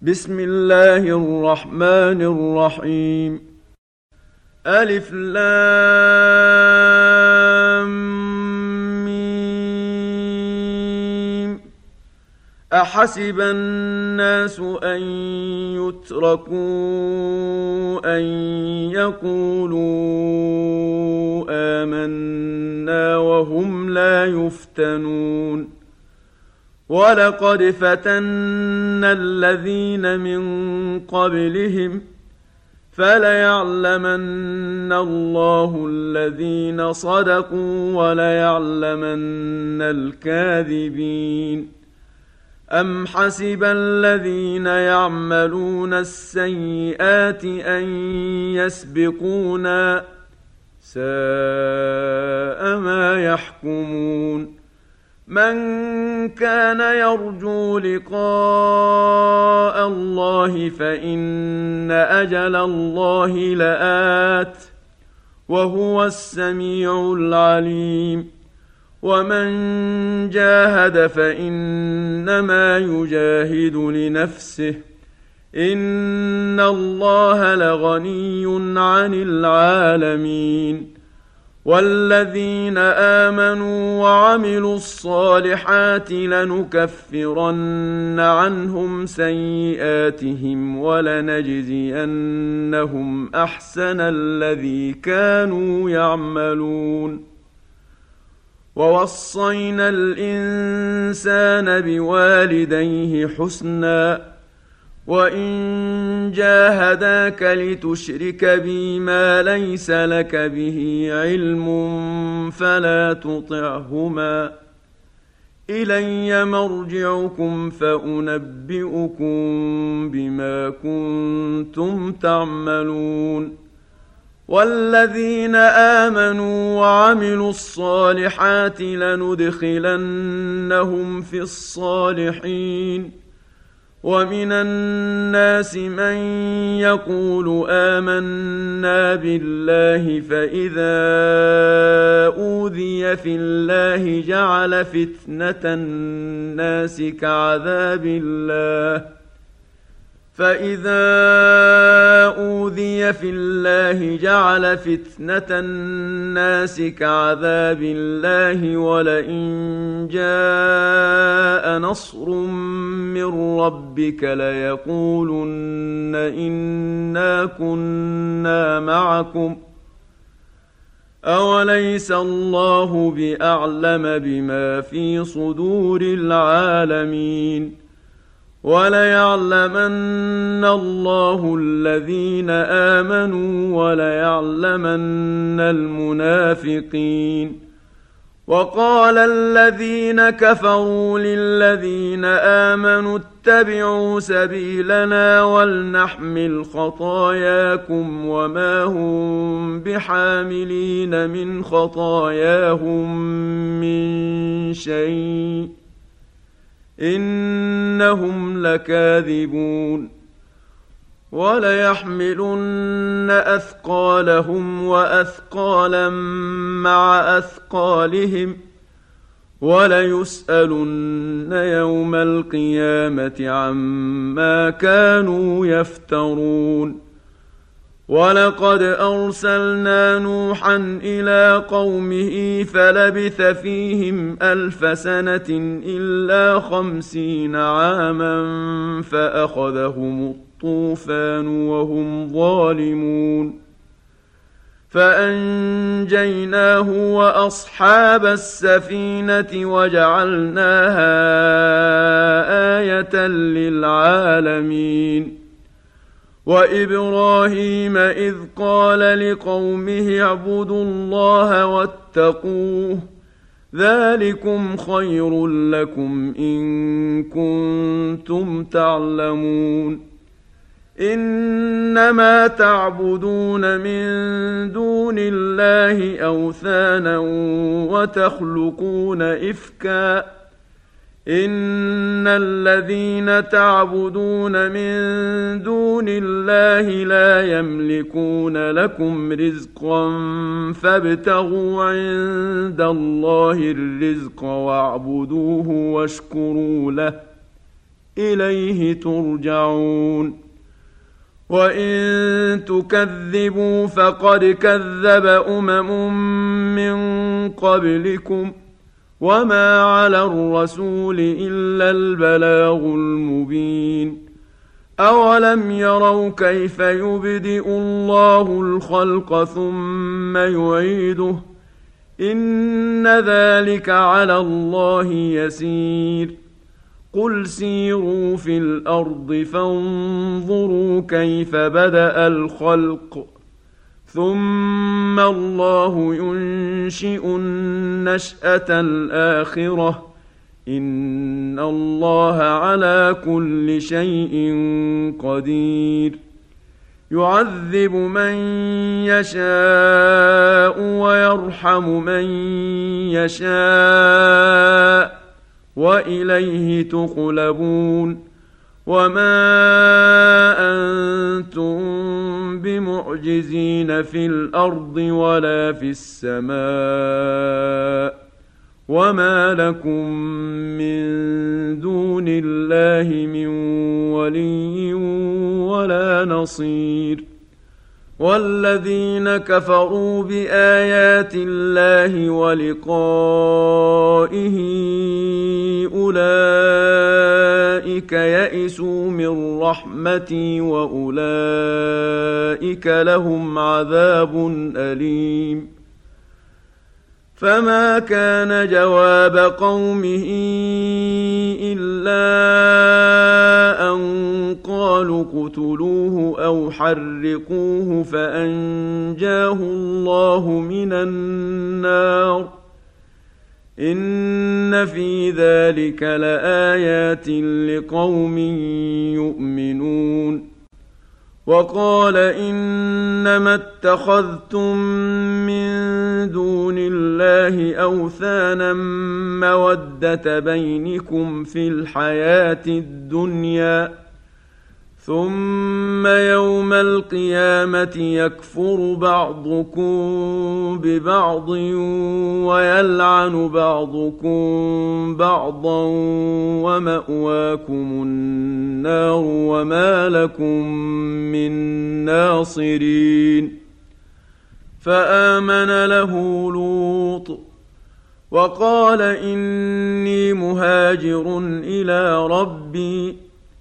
بسم الله الرحمن الرحيم. ألف لام ميم. أحسب الناس أن يتركوا أن يقولوا آمنا وهم لا يفتنون. ولقد فتنا الذين من قبلهم فليعلمن الله الذين صدقوا وليعلمن الكاذبين. أم حسب الذين يعملون السيئات أن يسبقونا ساء ما يحكمون. من كان يرجو لقاء الله فإن أجل الله لآت وهو السميع العليم. ومن جاهد فإنما يجاهد لنفسه إن الله لغني عن العالمين. والذين آمنوا وعملوا الصالحات لنكفرن عنهم سيئاتهم ولنجزينهم أحسن الذي كانوا يعملون. ووصينا الإنسان بوالديه حسنا وإن جاهداك لتشرك بي ما ليس لك به علم فلا تطعهما إلي مرجعكم فأنبئكم بما كنتم تعملون. والذين آمنوا وعملوا الصالحات لندخلنهم في الصالحين. ومن الناس من يقول آمنا بالله فإذا أوذي في الله جعل فتنة الناس كعذاب الله ولئن جاء نصر من ربك ليقولن إنا كنا معكم أوليس الله بأعلم بما في صدور العالمين. وليعلمن الله الذين آمنوا وليعلمن المنافقين. وقال الذين كفروا للذين آمنوا اتبعوا سبيلنا ولنحمل خطاياكم وما هم بحاملين من خطاياهم من شيء إنهم لكاذبون. وليحملن أثقالهم وأثقالا مع أثقالهم وليسألن يوم القيامة عما كانوا يفترون. ولقد أرسلنا نوحا إلى قومه فلبث فيهم 1000 سنة إلا 50 عاما فأخذهم الطوفان وهم ظالمون. فأنجيناه وأصحاب السفينة وجعلناها آية للعالمين. وإبراهيم إذ قال لقومه اعبدوا الله واتقوه ذلكم خير لكم إن كنتم تعلمون. إنما تعبدون من دون الله أوثانا وتخلقون إفكا إن الذين تعبدون من دون الله لا يملكون لكم رزقا فابتغوا عند الله الرزق واعبدوه واشكروا له إليه ترجعون. وإن تكذبوا فقد كذب من قبلكم وما على الرسول إلا البلاغ المبين. أولم يروا كيف يبدئ الله الخلق ثم يعيده إن ذلك على الله يسير. قل سيروا في الأرض فانظروا كيف بدأ الخلق ثم الله ينشئ النشأة الآخرة إن الله على كل شيء قدير. يعذب من يشاء ويرحم من يشاء وإليه تقلبون. وما أنتم بمعجزين في الأرض ولا في السماء وما لكم من دون الله من ولي ولا نصير. والذين كفروا بآيات الله ولقائه أولئك يئسوا من رحمتي وأولئك لهم عذاب أليم. فما كان جواب قومه إلا أن قالوا اقتلوه أو حرقوه فأنجاه الله من النار إن في ذلك لآيات لقوم يؤمنون. وقال إنما اتخذتم من دون الله أوثانا مودة بينكم في الحياة الدنيا ثم يوم القيامة يكفر بعضكم ببعض ويلعن بعضكم بعضا ومأواكم النار وما لكم من ناصرين. فآمن له لوط وقال إني مهاجر إلى ربي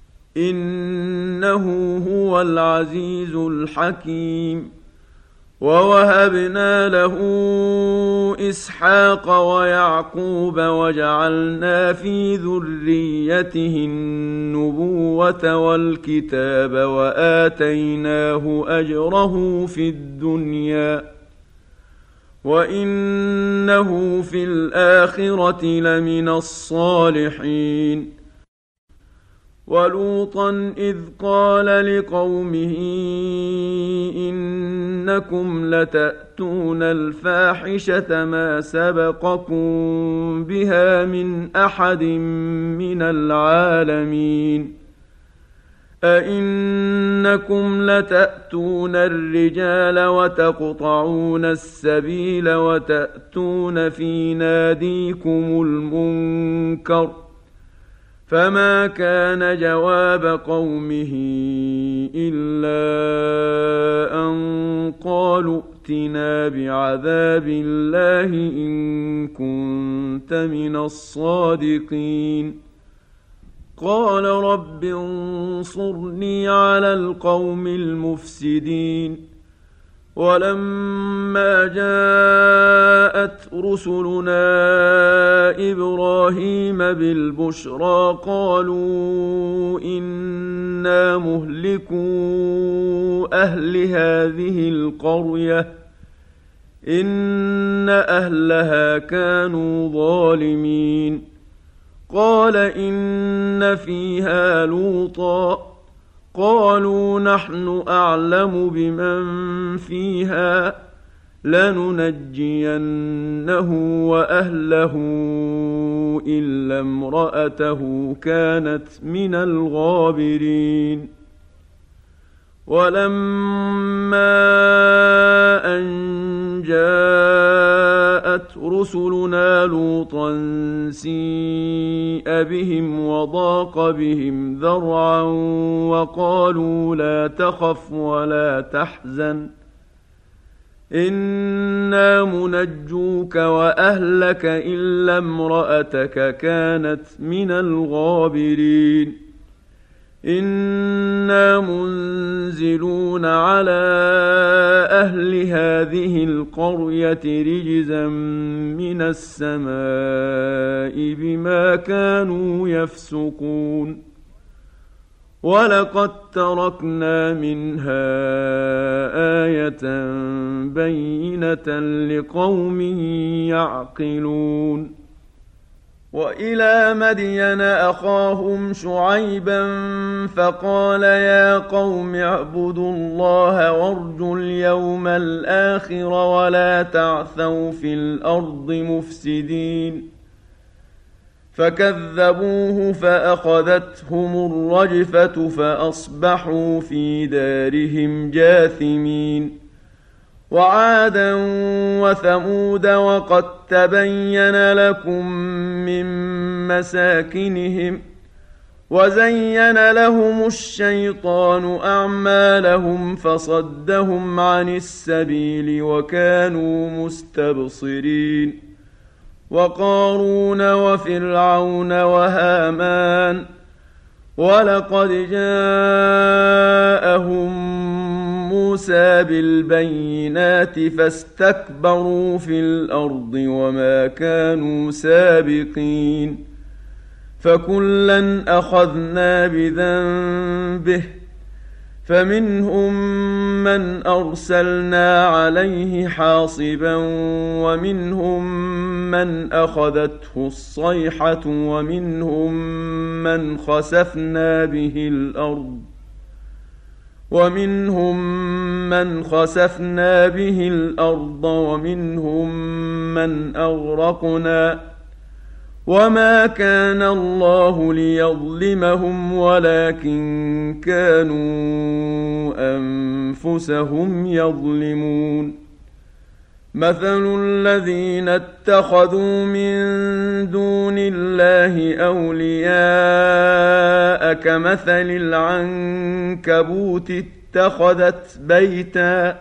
إنه هو العزيز الحكيم. ووهبنا له إسحاق ويعقوب وجعلنا في ذريته النبوة والكتاب وآتيناه أجره في الدنيا وإنه في الآخرة لمن الصالحين. ولوطا إذ قال لقومه إنكم لتأتون الفاحشة ما سبقكم بها من أحد من العالمين. أئنكم لتأتون الرجال وتقطعون السبيل وتأتون في ناديكم المنكر. فما كان جواب قومه إلا أن قالوا ائتنا بعذاب الله إن كنت من الصادقين. قال رب انصرني على القوم المفسدين. ولما جاءت رسلنا إبراهيم بالبشرى قالوا إنا مهلكو أهل هذه القرية إن أهلها كانوا ظالمين. قال إن فيها لوطا قالوا نحن أعلم بمن فيها لننجينه وأهله إلا امرأته كانت من الغابرين. ولما أن جاء جاءت رسلنا لوطا سيء بهم وضاق بهم ذرعا وقالوا لا تخف ولا تحزن إنا منجوك وأهلك إلا امرأتك كانت من الغابرين إنا منزلون على أهل هذه القرية رجزا من السماء بما كانوا يفسقون ولقد تركنا منها آية بينة لقوم يعقلون وإلى مدين أخاهم شعيبا فقال يا قوم اعبدوا الله وارجوا اليوم الآخر ولا تعثوا في الأرض مفسدين فكذبوه فأخذتهم الرجفة فأصبحوا في دارهم جاثمين وعادا وثمود وقد تبين لكم من مساكنهم وزين لهم الشيطان أعمالهم فصدهم عن السبيل وكانوا مستبصرين وقارون وفرعون وهامان ولقد جاءهم موسى بالبينات فاستكبروا في الأرض وما كانوا سابقين فكلا أخذنا بذنبه فمنهم من أرسلنا عليه حاصبا ومنهم من أخذته الصيحة ومنهم من خسفنا به الأرض ومنهم من أغرقنا وما كان الله ليظلمهم ولكن كانوا أنفسهم يظلمون مثل الذين اتخذوا من دون الله أولياء كمثل العنكبوت اتخذت بيتا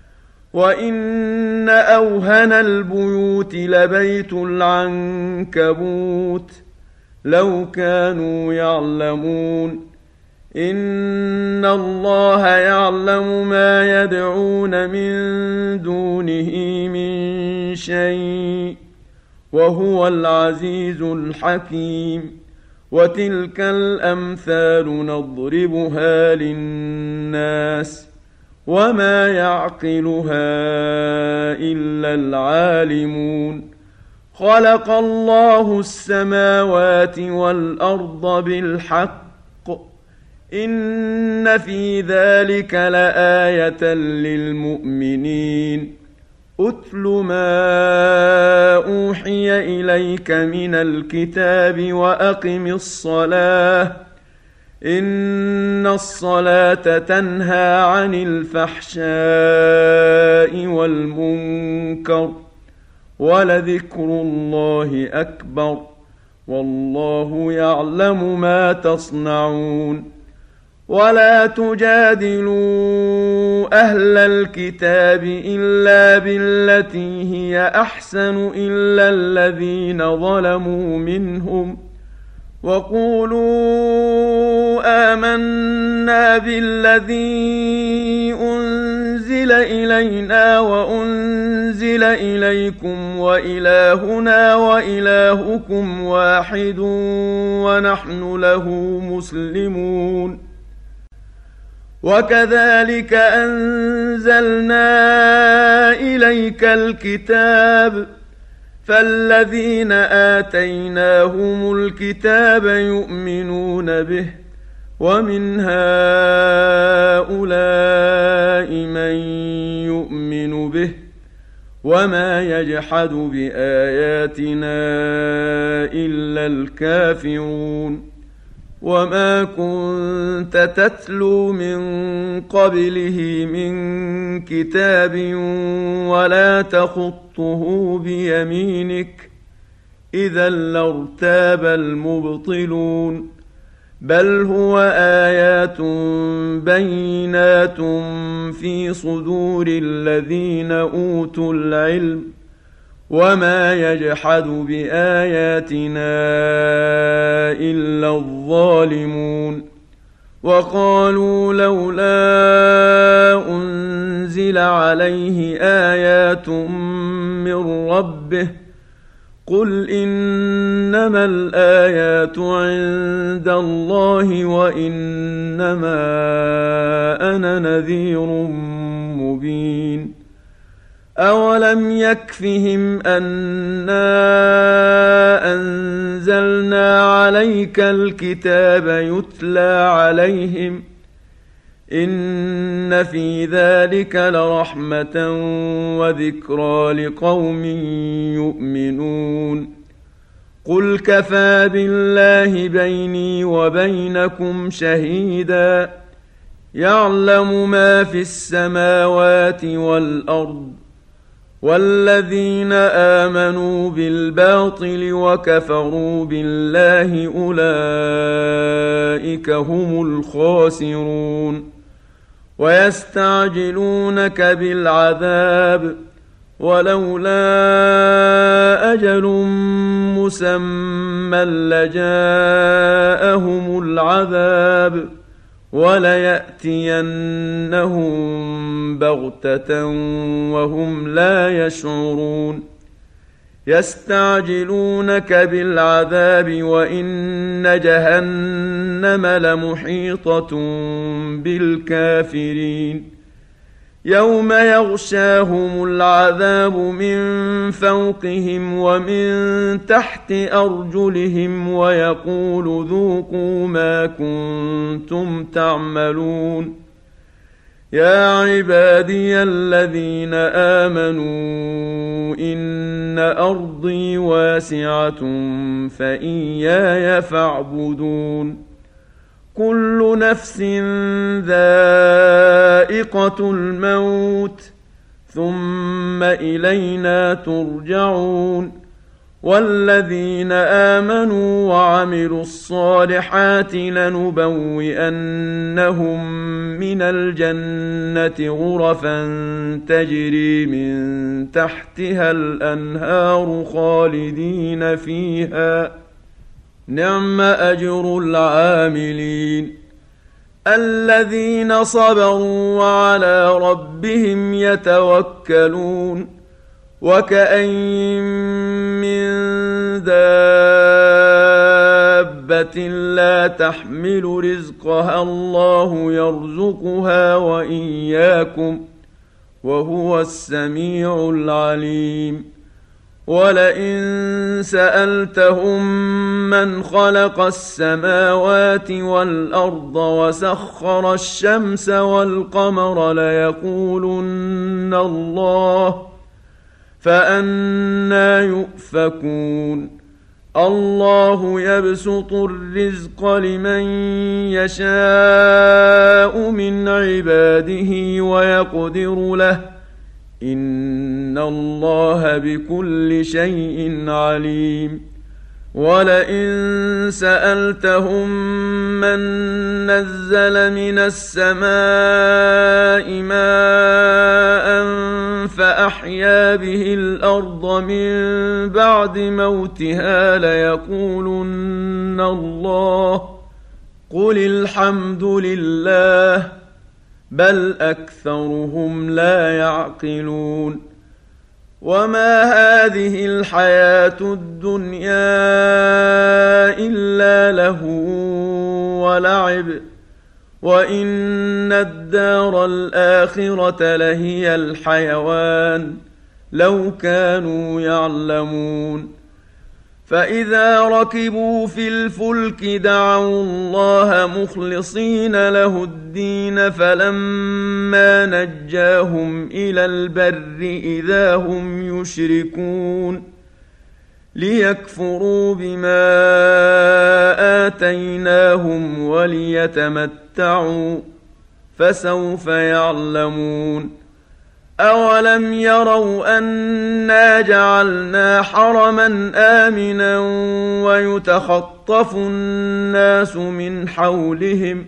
وإن أوهن البيوت لبيت العنكبوت لو كانوا يعلمون إن الله يعلم ما يدعون من دونه من شيء وهو العزيز الحكيم وتلك الأمثال نضربها للناس وما يعقلها إلا العالمون خلق الله السماوات والأرض بالحق إن في ذلك لآية للمؤمنين أتل ما أوحي إليك من الكتاب وأقم الصلاة إن الصلاة تنهى عن الفحشاء والمنكر ولذكر الله أكبر والله يعلم ما تصنعون ولا تجادلوا أهل الكتاب إلا بالتي هي أحسن إلا الذين ظلموا منهم وقولوا آمنا بالذي أنزل إلينا وأنزل إليكم وإلهنا وإلهكم واحد ونحن له مسلمون وكذلك أنزلنا إليك الكتاب فالذين آتيناهم الكتاب يؤمنون به ومن هؤلاء من يؤمن به وما يجحد بآياتنا إلا الكافرون وما كنت تتلو من قبله من كتاب ولا تخط تخطه بيمينك إذا لارتاب المبطلون بل هو آيات بينات في صدور الذين أوتوا العلم وما يجحد بآياتنا إلا الظالمون وقالوا لولا أنزل عليه آيات من ربه قل إنما الآيات عند الله وإنما أنا نذير مبين أولم يكفهم أنا أنزلنا عليك الكتاب يتلى عليهم إن في ذلك لرحمة وذكرى لقوم يؤمنون قل كفى بالله بيني وبينكم شهيدا يعلم ما في السماوات والأرض والذين آمنوا بالباطل وكفروا بالله أولئك هم الخاسرون ويستعجلونك بالعذاب ولولا أجل مسمى لجاءهم العذاب وليأتينهم بغتة وهم لا يشعرون يستعجلونك بالعذاب وإن جهنم لمحيطة بالكافرين يوم يغشاهم العذاب من فوقهم ومن تحت أرجلهم ويقول ذوقوا ما كنتم تعملون يا عبادي الذين آمنوا إن أرضي واسعة فإياي فاعبدون كل نفس ذائقة الموت ثم إلينا ترجعون والذين آمنوا وعملوا الصالحات لنبوئنهم من الجنة غرفا تجري من تحتها الأنهار خالدين فيها نعم أجر العاملين الذين صبروا وعلى ربهم يتوكلون وكأين من دابة لا تحمل رزقها الله يرزقها وإياكم وهو السميع العليم ولئن سألتهم من خلق السماوات والأرض وسخر الشمس والقمر ليقولن الله فأنى يؤفكون الله يبسط الرزق لمن يشاء من عباده ويقدر له إن الله بكل شيء عليم ولئن سألتهم من نزل من السماء ماء فأحيا به الأرض من بعد موتها ليقولن الله قل الحمد لله بل أكثرهم لا يعقلون وما هذه الحياة الدنيا إلا لهو ولعب وإن الدار الآخرة لهي الحيوان لو كانوا يعلمون فإذا ركبوا في الفلك دعوا الله مخلصين له الدين فلما نجاهم إلى البر إذا هم يشركون ليكفروا بما آتيناهم وليتمتعوا فسوف يعلمون أولم يروا أنا جعلنا حرما آمنا ويتخطف الناس من حولهم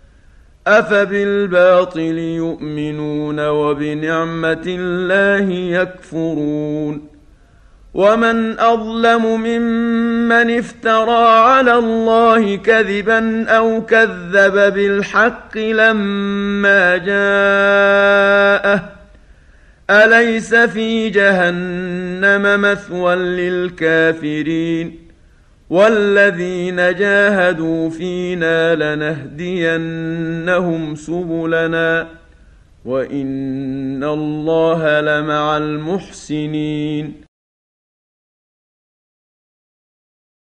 أفبالباطل يؤمنون وبنعمة الله يكفرون ومن أظلم ممن افترى على الله كذبا أو كذب بالحق لما جاءه أليس في جهنم مثوى للكافرين والذين جاهدوا فينا لنهدينهم سبلنا وإن الله لمع المحسنين